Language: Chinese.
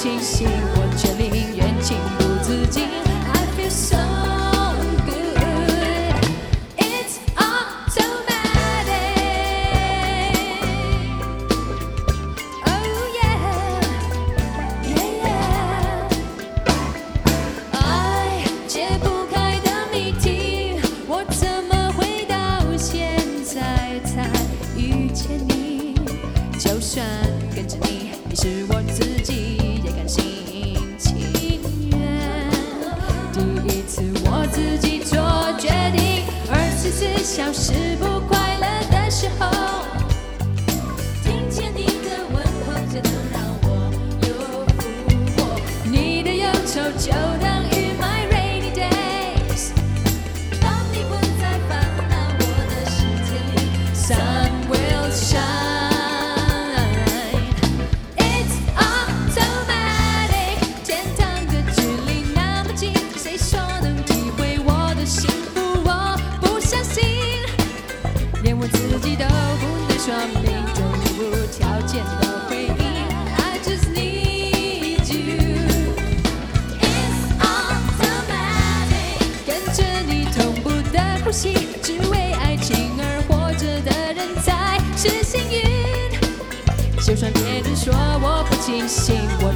清醒，我却宁愿情不自禁。I feel so good, it's automatic. Oh yeah, yeah yeah. 爱解不开的谜题，我怎么会到现在才遇见你？就算跟着你，迷失我自己也甘心情愿。第一次我自己做决定，24小时不快乐的时候，听见你的问候就能让我有复活。你的忧愁就等于 my rainy days。当你不再烦恼，我的世界里 sun will shine。It's automatic， 天堂的距离那么近，谁说能体会我的幸福？我不相信，连我自己都不能说明这无条件的回应。I just need you。It's automatic， 跟着你同步的呼吸，只为爱情而活着的人才是幸运。就算别人说我不清醒，我